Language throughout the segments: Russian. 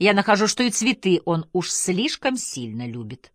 Я нахожу, что и цветы он уж слишком сильно любит.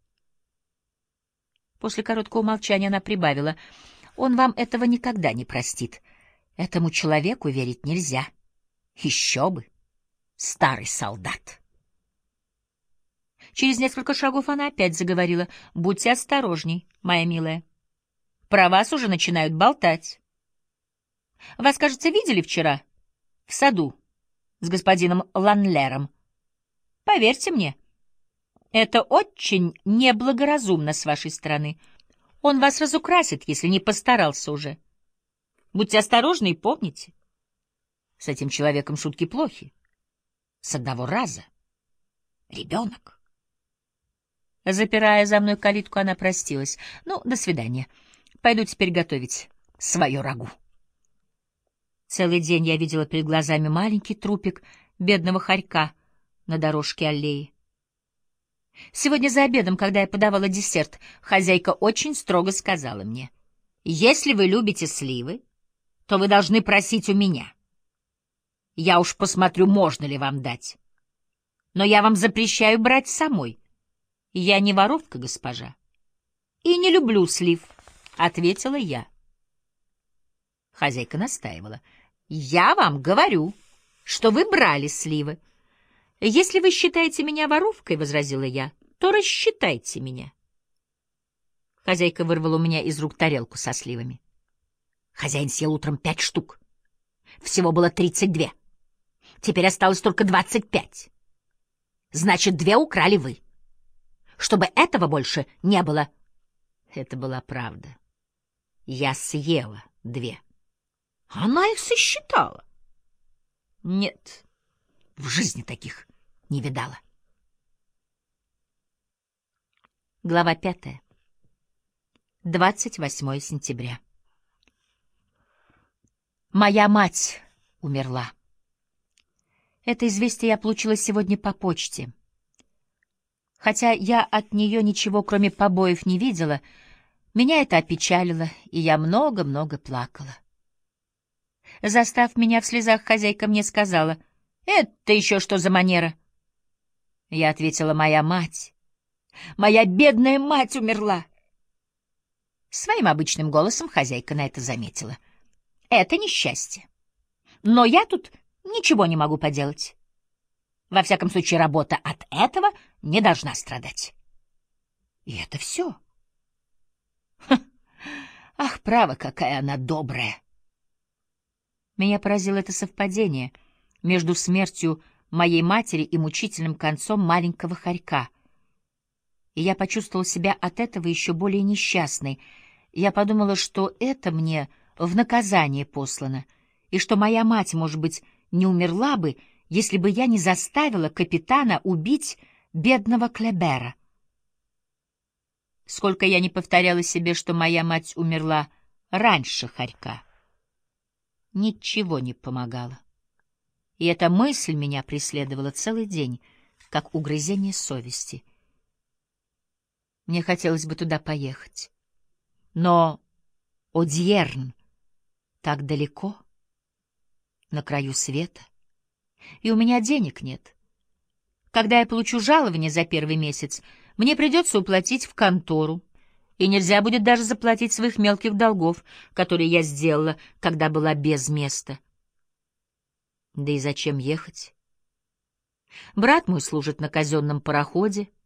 После короткого молчания она прибавила: «Он вам этого никогда не простит. Этому человеку верить нельзя. Еще бы, старый солдат». Через несколько шагов она опять заговорила: «Будьте осторожней, моя милая. Про вас уже начинают болтать. Вас, кажется, видели вчера в саду с господином Ланлером. Поверьте мне, это очень неблагоразумно с вашей стороны. Он вас разукрасит, если не постарался уже. Будьте осторожны и помните, с этим человеком шутки плохи. С одного раза. Ребенок». Запирая за мной калитку, она простилась. «Ну, до свидания. Пойду теперь готовить свое рагу». Целый день я видела перед глазами маленький трупик бедного хорька на дорожке аллеи. Сегодня за обедом, когда я подавала десерт, хозяйка очень строго сказала мне: «Если вы любите сливы, то вы должны просить у меня. Я уж посмотрю, можно ли вам дать. Но я вам запрещаю брать самой. Я не воровка, госпожа, и не люблю слив», — ответила я. Хозяйка настаивала: «Я вам говорю, что вы брали сливы. Если вы считаете меня воровкой, — возразила я, — то рассчитайте меня». Хозяйка вырвала у меня из рук тарелку со сливами. Хозяин съел утром 5 штук. Всего было 32. Теперь осталось только 25. Значит, 2 украли вы. Чтобы этого больше не было. Это была правда. Я съела 2. Она их сосчитала. Нет, в жизни таких не видала. Глава 5. 28 сентября. Моя мать умерла. Это известие я получила сегодня по почте. Хотя я от нее ничего, кроме побоев, не видела, меня это опечалило, и я много-много плакала. Застав меня в слезах, хозяйка мне сказала: «Это еще что за манера?» Я ответила: «Моя мать, моя бедная мать умерла». Своим обычным голосом хозяйка на это заметила: «Это несчастье. Но я тут ничего не могу поделать. Во всяком случае, работа от этого не должна страдать». И это все. Ах, право, какая она добрая! Меня поразило это совпадение между смертью моей матери и мучительным концом маленького хорька. И я почувствовала себя от этого еще более несчастной. Я подумала, что это мне в наказание послано, и что моя мать, может быть, не умерла бы, если бы я не заставила капитана убить бедного Клебера. Сколько я не повторяла себе, что моя мать умерла раньше хорька, ничего не помогало. И эта мысль меня преследовала целый день, как угрызение совести. Мне хотелось бы туда поехать. Но Одьерн так далеко, на краю света, и у меня денег нет. Когда я получу жалование за первый месяц, мне придется уплатить в контору, и нельзя будет даже заплатить своих мелких долгов, которые я сделала, когда была без места. Да и зачем ехать? Брат мой служит на казенном пароходе,